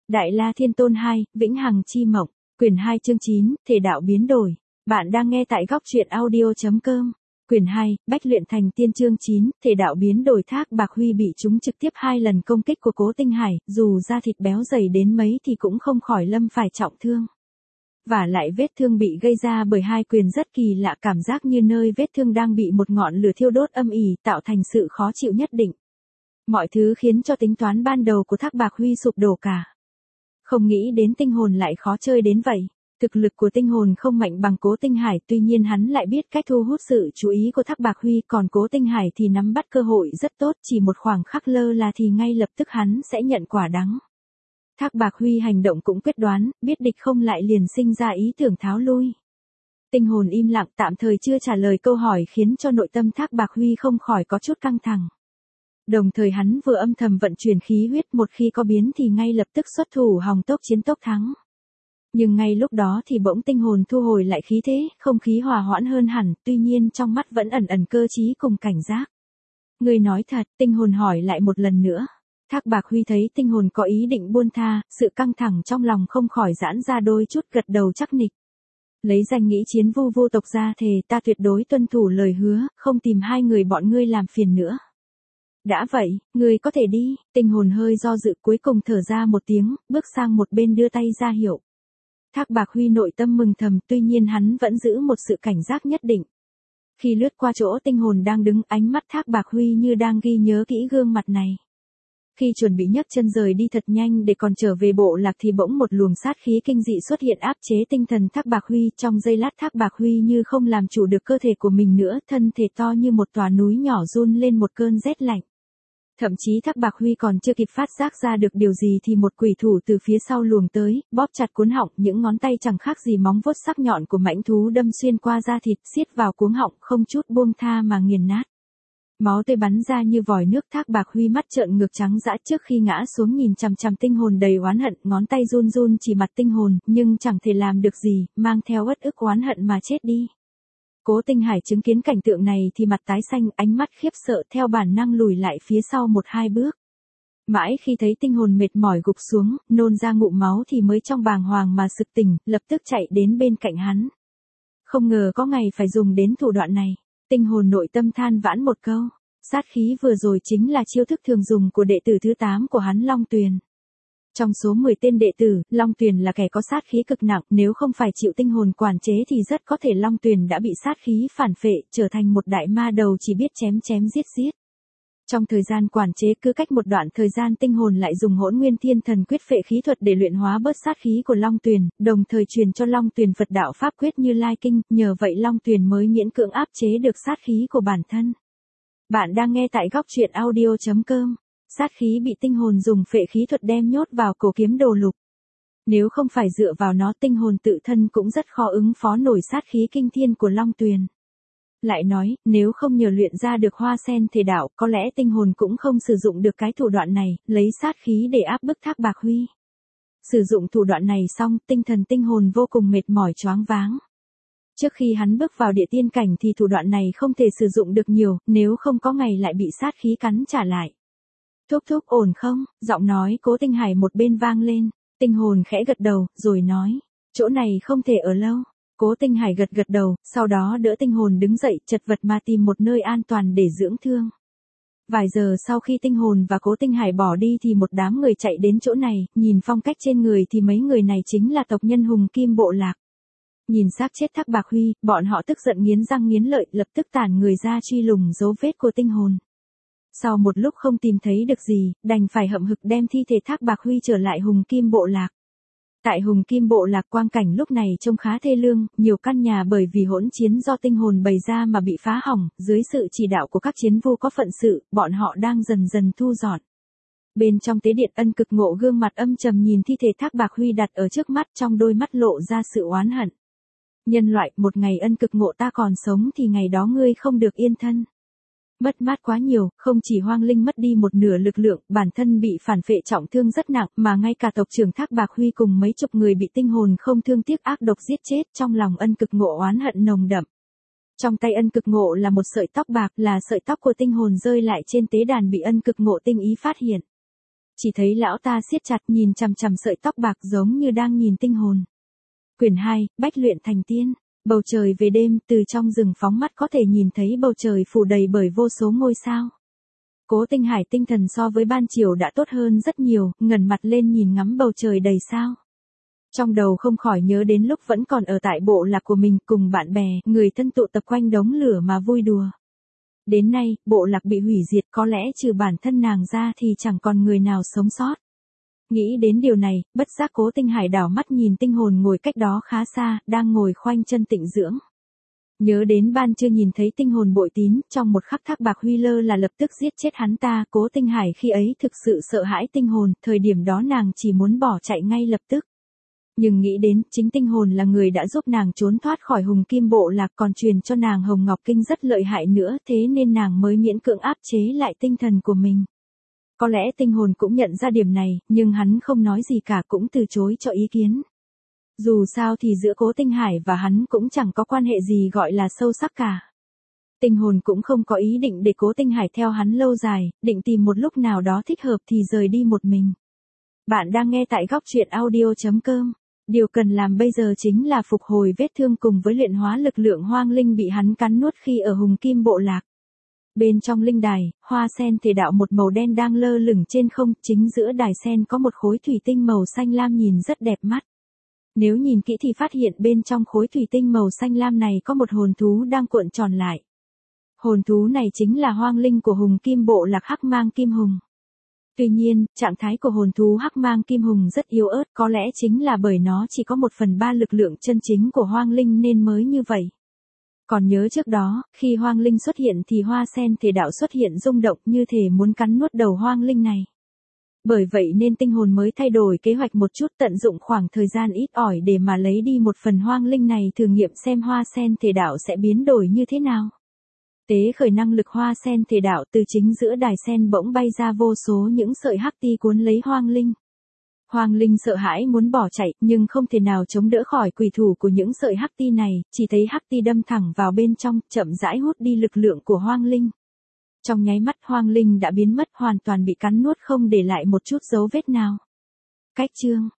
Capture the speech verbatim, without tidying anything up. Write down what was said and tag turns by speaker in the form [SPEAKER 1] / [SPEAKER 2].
[SPEAKER 1] Đại La Thiên Tôn hai, Vĩnh Hằng Chi Mộng, quyển hai chương chín, Thể đạo biến đổi. Bạn đang nghe tại góc truyện audio.com. Quyển hai, Bách luyện thành tiên chương chín, Thể đạo biến đổi. Thác Bạc Huy bị chúng trực tiếp hai lần công kích của Cố Tinh Hải, dù da thịt béo dày đến mấy thì cũng không khỏi lâm phải trọng thương. Và lại vết thương bị gây ra bởi hai quyền rất kỳ lạ, cảm giác như nơi vết thương đang bị một ngọn lửa thiêu đốt âm ỉ, tạo thành sự khó chịu nhất định. Mọi thứ khiến cho tính toán ban đầu của Thác Bạc Huy sụp đổ cả. Không nghĩ đến tinh hồn lại khó chơi đến vậy. Thực lực của tinh hồn không mạnh bằng Cố Tinh Hải, tuy nhiên hắn lại biết cách thu hút sự chú ý của Thác Bạc Huy, còn Cố Tinh Hải thì nắm bắt cơ hội rất tốt, chỉ một khoảng khắc lơ là thì ngay lập tức hắn sẽ nhận quả đắng. Thác Bạc Huy hành động cũng quyết đoán, biết địch không lại liền sinh ra ý tưởng tháo lui. Tinh hồn im lặng tạm thời chưa trả lời câu hỏi khiến cho nội tâm Thác Bạc Huy không khỏi có chút căng thẳng. Đồng thời hắn vừa âm thầm vận chuyển khí huyết, một khi có biến thì ngay lập tức xuất thủ hòng tốc chiến tốc thắng. Nhưng ngay lúc đó thì bỗng tinh hồn thu hồi lại khí thế, không khí hòa hoãn hơn hẳn, tuy nhiên trong mắt vẫn ẩn ẩn cơ trí cùng cảnh giác. Người nói thật, tinh hồn hỏi lại một lần nữa. Thác Bạc Huy thấy tinh hồn có ý định buông tha, sự căng thẳng trong lòng không khỏi giãn ra đôi chút, gật đầu chắc nịch. Lấy danh nghĩ chiến vu vô tộc ra thề, ta tuyệt đối tuân thủ lời hứa, không tìm hai người bọn ngươi làm phiền nữa. Đã vậy, ngươi có thể đi. Tinh hồn hơi do dự, cuối cùng thở ra một tiếng, bước sang một bên đưa tay ra hiệu. Thác Bạc Huy nội tâm mừng thầm, tuy nhiên hắn vẫn giữ một sự cảnh giác nhất định. Khi lướt qua chỗ tinh hồn đang đứng, ánh mắt Thác Bạc Huy như đang ghi nhớ kỹ gương mặt này. Khi chuẩn bị nhấc chân rời đi thật nhanh để còn trở về bộ lạc thì bỗng một luồng sát khí kinh dị xuất hiện áp chế tinh thần Thác Bạc Huy. Trong giây lát Thác Bạc Huy như không làm chủ được cơ thể của mình nữa, thân thể to như một tòa núi nhỏ run lên một cơn rét lạnh. Thậm chí Thác Bạc Huy còn chưa kịp phát giác ra được điều gì thì một quỷ thủ từ phía sau luồng tới, bóp chặt cuốn họng, những ngón tay chẳng khác gì móng vuốt sắc nhọn của mãnh thú đâm xuyên qua da thịt, xiết vào cuống họng, không chút buông tha mà nghiền nát. Máu tươi bắn ra như vòi nước. Thác Bạc Huy mắt trợn ngược trắng dã, trước khi ngã xuống nhìn chằm chằm tinh hồn đầy oán hận, ngón tay run run chỉ mặt tinh hồn, nhưng chẳng thể làm được gì, mang theo uất ức oán hận mà chết đi. Cố Tinh Hải chứng kiến cảnh tượng này thì mặt tái xanh, ánh mắt khiếp sợ, theo bản năng lùi lại phía sau một hai bước. Mãi khi thấy tinh hồn mệt mỏi gục xuống, nôn ra ngụm máu thì mới trong bàng hoàng mà sực tỉnh, lập tức chạy đến bên cạnh hắn. Không ngờ có ngày phải dùng đến thủ đoạn này. Tinh hồn nội tâm than vãn một câu. Sát khí vừa rồi chính là chiêu thức thường dùng của đệ tử thứ tám của hắn, Long Tuyền. Trong số mười tên đệ tử, Long Tuyền là kẻ có sát khí cực nặng, nếu không phải chịu tinh hồn quản chế thì rất có thể Long Tuyền đã bị sát khí phản phệ, trở thành một đại ma đầu chỉ biết chém chém giết giết. Trong thời gian quản chế, cứ cách một đoạn thời gian tinh hồn lại dùng Hỗn Nguyên Thiên Thần Quyết phệ khí thuật để luyện hóa bớt sát khí của Long Tuyền, đồng thời truyền cho Long Tuyền Phật đạo pháp quyết Như Lai Kinh, nhờ vậy Long Tuyền mới miễn cưỡng áp chế được sát khí của bản thân. Bạn đang nghe tại góc truyện audio.com. Sát khí bị tinh hồn dùng phệ khí thuật đem nhốt vào cổ kiếm đồ lục. Nếu không phải dựa vào nó, tinh hồn tự thân cũng rất khó ứng phó nổi sát khí kinh thiên của Long Tuyền. Lại nói, nếu không nhờ luyện ra được hoa sen thể đạo, có lẽ tinh hồn cũng không sử dụng được cái thủ đoạn này, lấy sát khí để áp bức Thác Bạc Huy. Sử dụng thủ đoạn này xong, tinh thần tinh hồn vô cùng mệt mỏi choáng váng. Trước khi hắn bước vào địa tiên cảnh thì thủ đoạn này không thể sử dụng được nhiều, nếu không có ngày lại bị sát khí cắn trả lại. Thúc thúc ổn không? Giọng nói Cố Tinh Hải một bên vang lên. Tinh hồn khẽ gật đầu, rồi nói, chỗ này không thể ở lâu. Cố Tinh Hải gật gật đầu, sau đó đỡ tinh hồn đứng dậy, chật vật mà tìm một nơi an toàn để dưỡng thương. Vài giờ sau khi tinh hồn và Cố Tinh Hải bỏ đi thì một đám người chạy đến chỗ này, nhìn phong cách trên người thì mấy người này chính là tộc nhân Hùng Kim bộ lạc. Nhìn xác chết Thác Bạc Huy, bọn họ tức giận nghiến răng nghiến lợi, lập tức tản người ra truy lùng dấu vết của tinh hồn. Sau một lúc không tìm thấy được gì, đành phải hậm hực đem thi thể Thác Bạc Huy trở lại Hùng Kim bộ lạc. Tại Hùng Kim bộ lạc, quang cảnh lúc này trông khá thê lương, nhiều căn nhà bởi vì hỗn chiến do tinh hồn bày ra mà bị phá hỏng, dưới sự chỉ đạo của các chiến vu có phận sự, bọn họ đang dần dần thu dọn. Bên trong tế điện, Ân Cực Ngộ gương mặt âm trầm nhìn thi thể Thác Bạc Huy đặt ở trước mắt, trong đôi mắt lộ ra sự oán hận. Nhân loại, một ngày Ân Cực Ngộ ta còn sống thì ngày đó ngươi không được yên thân. Mất mát quá nhiều, không chỉ hoang linh mất đi một nửa lực lượng, bản thân bị phản phệ trọng thương rất nặng, mà ngay cả tộc trưởng Thác Bạc Huy cùng mấy chục người bị tinh hồn không thương tiếc ác độc giết chết, trong lòng Ân Cực Ngộ oán hận nồng đậm. Trong tay Ân Cực Ngộ là một sợi tóc bạc, là sợi tóc của tinh hồn rơi lại trên tế đàn bị Ân Cực Ngộ tinh ý phát hiện. Chỉ thấy lão ta siết chặt nhìn chằm chằm sợi tóc bạc giống như đang nhìn tinh hồn. Quyển hai, Bách luyện thành tiên. Bầu trời về đêm, từ trong rừng phóng mắt có thể nhìn thấy bầu trời phủ đầy bởi vô số ngôi sao. Cố Tinh Hải tinh thần so với ban chiều đã tốt hơn rất nhiều, ngẩng mặt lên nhìn ngắm bầu trời đầy sao. Trong đầu không khỏi nhớ đến lúc vẫn còn ở tại bộ lạc của mình cùng bạn bè, người thân tụ tập quanh đống lửa mà vui đùa. Đến nay, bộ lạc bị hủy diệt, có lẽ trừ bản thân nàng ra thì chẳng còn người nào sống sót. Nghĩ đến điều này, bất giác Cố Tinh Hải đảo mắt nhìn tinh hồn ngồi cách đó khá xa, đang ngồi khoanh chân tịnh dưỡng. Nhớ đến ban chưa nhìn thấy tinh hồn bội tín, trong một khắc Thác Bạc Huy lơ là lập tức giết chết hắn ta. Cố Tinh Hải khi ấy thực sự sợ hãi tinh hồn, thời điểm đó nàng chỉ muốn bỏ chạy ngay lập tức. Nhưng nghĩ đến, chính tinh hồn là người đã giúp nàng trốn thoát khỏi Hùng Kim bộ lạc, còn truyền cho nàng Hồng Ngọc Kinh rất lợi hại nữa, thế nên nàng mới miễn cưỡng áp chế lại tinh thần của mình. Có lẽ tinh hồn cũng nhận ra điểm này, nhưng hắn không nói gì cả, cũng từ chối cho ý kiến. Dù sao thì giữa Cố Tinh Hải và hắn cũng chẳng có quan hệ gì gọi là sâu sắc cả. Tinh hồn cũng không có ý định để Cố Tinh Hải theo hắn lâu dài, định tìm một lúc nào đó thích hợp thì rời đi một mình. Bạn đang nghe tại góc truyện audio chấm com. Điều cần làm bây giờ chính là phục hồi vết thương cùng với luyện hóa lực lượng hoang linh bị hắn cắn nuốt khi ở Hùng Kim bộ lạc. Bên trong linh đài, hoa sen thể đạo một màu đen đang lơ lửng trên không, chính giữa đài sen có một khối thủy tinh màu xanh lam nhìn rất đẹp mắt. Nếu nhìn kỹ thì phát hiện bên trong khối thủy tinh màu xanh lam này có một hồn thú đang cuộn tròn lại. Hồn thú này chính là hoang linh của Hùng Kim bộ lạc Hắc Mang Kim Hùng. Tuy nhiên, trạng thái của hồn thú Hắc Mang Kim Hùng rất yếu ớt, có lẽ chính là bởi nó chỉ có một phần ba lực lượng chân chính của hoang linh nên mới như vậy. Còn nhớ trước đó, khi hoang linh xuất hiện thì hoa sen thể đạo xuất hiện rung động như thể muốn cắn nuốt đầu hoang linh này. Bởi vậy nên tinh hồn mới thay đổi kế hoạch một chút, tận dụng khoảng thời gian ít ỏi để mà lấy đi một phần hoang linh này thử nghiệm xem hoa sen thể đạo sẽ biến đổi như thế nào. Tế khởi năng lực hoa sen thể đạo, từ chính giữa đài sen bỗng bay ra vô số những sợi hắc ti cuốn lấy hoang linh. Hoang linh sợ hãi muốn bỏ chạy, nhưng không thể nào chống đỡ khỏi quỷ thủ của những sợi hắc ti này, chỉ thấy hắc ti đâm thẳng vào bên trong, chậm rãi hút đi lực lượng của hoang linh. Trong nháy mắt hoang linh đã biến mất, hoàn toàn bị cắn nuốt không để lại một chút dấu vết nào. Cách chương